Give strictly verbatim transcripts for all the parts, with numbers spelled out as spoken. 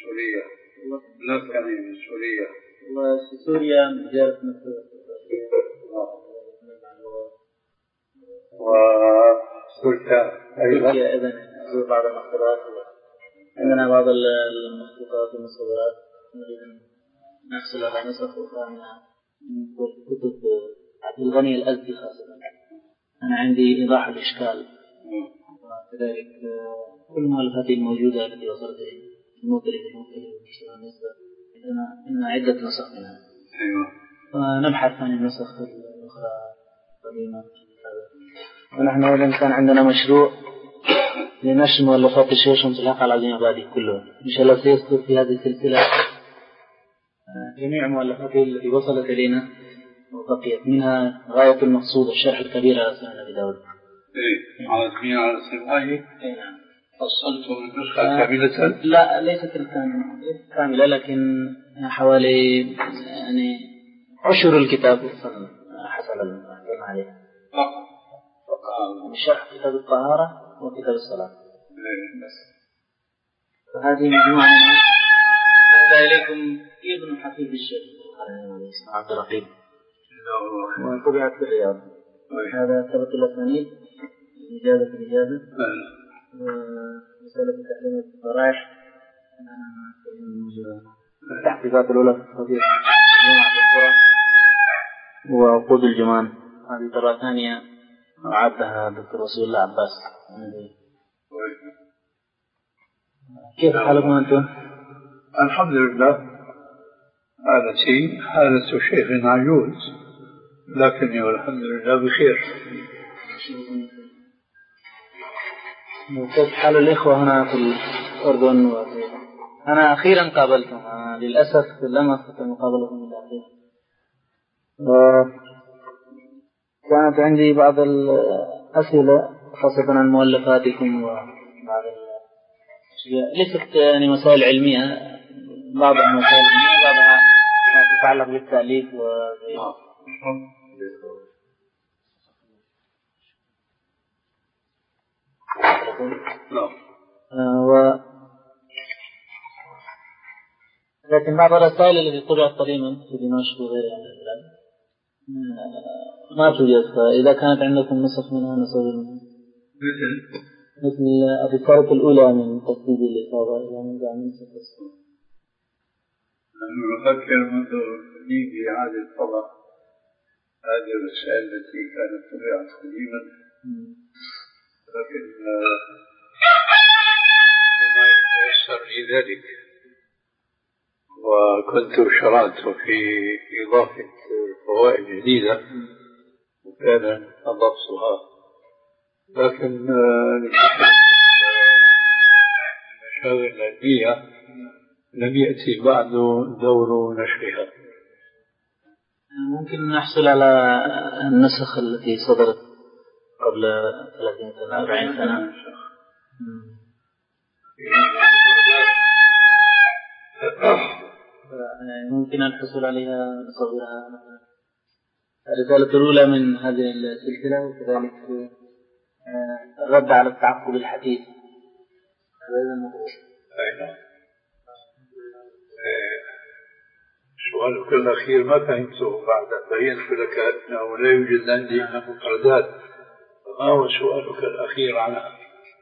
سوريا. نفس يعني من سوريا. وفي سوريا جارت مصر. وتركيا أيضا. تركيا أيضا نزور بعض المخطوطات. عندنا بعض المخطوطات والمصورات نريد أن نحصل على نسخ أخرى منها من كتب عبد الغني الأزدي خاصة. أنا عندي إيضاح الإشكال وكذلك كل المؤلفات الموجودة التي وصلت إلي المدرك المختلف والمشترى النسبة عندنا عدة نسخ منها. أيوة. ونبحث عن النسخ الأخرى قديمة. ونحن أيضا كان عندنا مشروع لنشر مؤلفات الشيخ شمس الحق العظيم أبادي كله. إن شاء الله سيصدر في هذه السلسلة جميع مؤلفاته التي وصلت إلينا وبقيت منها غاية المقصود الشرح الكبير على سنن أبي داود. إيه على سنين على سنوائي. إيه نعم. فصلتم النسخة كاملة؟ لا ليست كاملة لكن حوالي يعني عشر الكتاب حسب المعلومات عليه. فقط. شرح كتاب الطهارة وكتاب الصلاة. بس. فهذه مجموعة منها. هذا إليكم ابن حفيد الشيخ اسمه عبد الرقيب. وطبعت في الرياض. هذا ثبت الأسانيد إجابة الإجابة. ورسالة تحليل الضرائح. التحقيقات الأولى في الخطير. وعقود الجمان. هذه طبعة ثانية أعدها دكتور رسول الله عباس. كيف حالكم أنتم؟ الحمد لله. حالتي حالة شيخ عجوز لكني والحمد لله بخير. كيف حال الإخوة هنا في الأردن؟ أنا أخيرا قابلتهم للأسف لم أستطع مقابلتهم بالأخير. كانت عندي بعض الأسئلة خاصة عن مؤلفاتكم وبعض الأشياء ليست يعني مسائل علمية، بعضها مسائل علمية بعضها تتعلق بالتأليف و و لكن بعض الرسائل التي طبعت قديما في دمشق وغيرها ما توجد، فإذا كانت عندكم نسخ منها نسوي منها مثل مثل الرسالة الأولى من تسديد الإصابة إلى منزع من سكس. أنا أفكر منذ قديم بإعادة طبع هذه الرسائل التي كانت طبعت قديما، لكن بما يتيسر لي ذلك، وكنت شرعت في إضافة فوائد جديدة وكان أضبطها، لكن للأسف المشاغل العلمية لم يأتي بعد دور نشرها. ممكن نحصل على النسخ التي صدرت قبل ثلاثين سنة أربعين سنة. ممكن الحصول عليها نصورها مثلا الرسالة الأولى من هذه السلسلة، وكذلك الرد على التعقب الحديث. هذا الموضوع. أيضا سؤالك الأخير ما فهمته بعد بينت لك أنه لا يوجد عندي مفردات، ما هو سؤالك الأخير عنها؟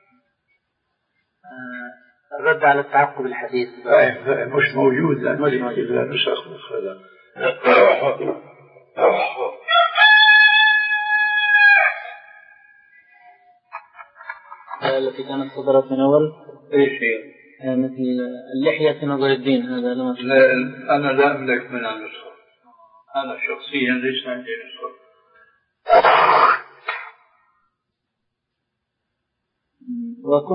الرد على التعقب الحديث. مش موجود عندي إلا نسخ مفردة. التي كانت صدرت من أول إيش هي؟ مثل اللحية نظر الدين. هذا لما لا أنا لا أملك من النسخة، أنا شخصيا ليس عندي نسخة.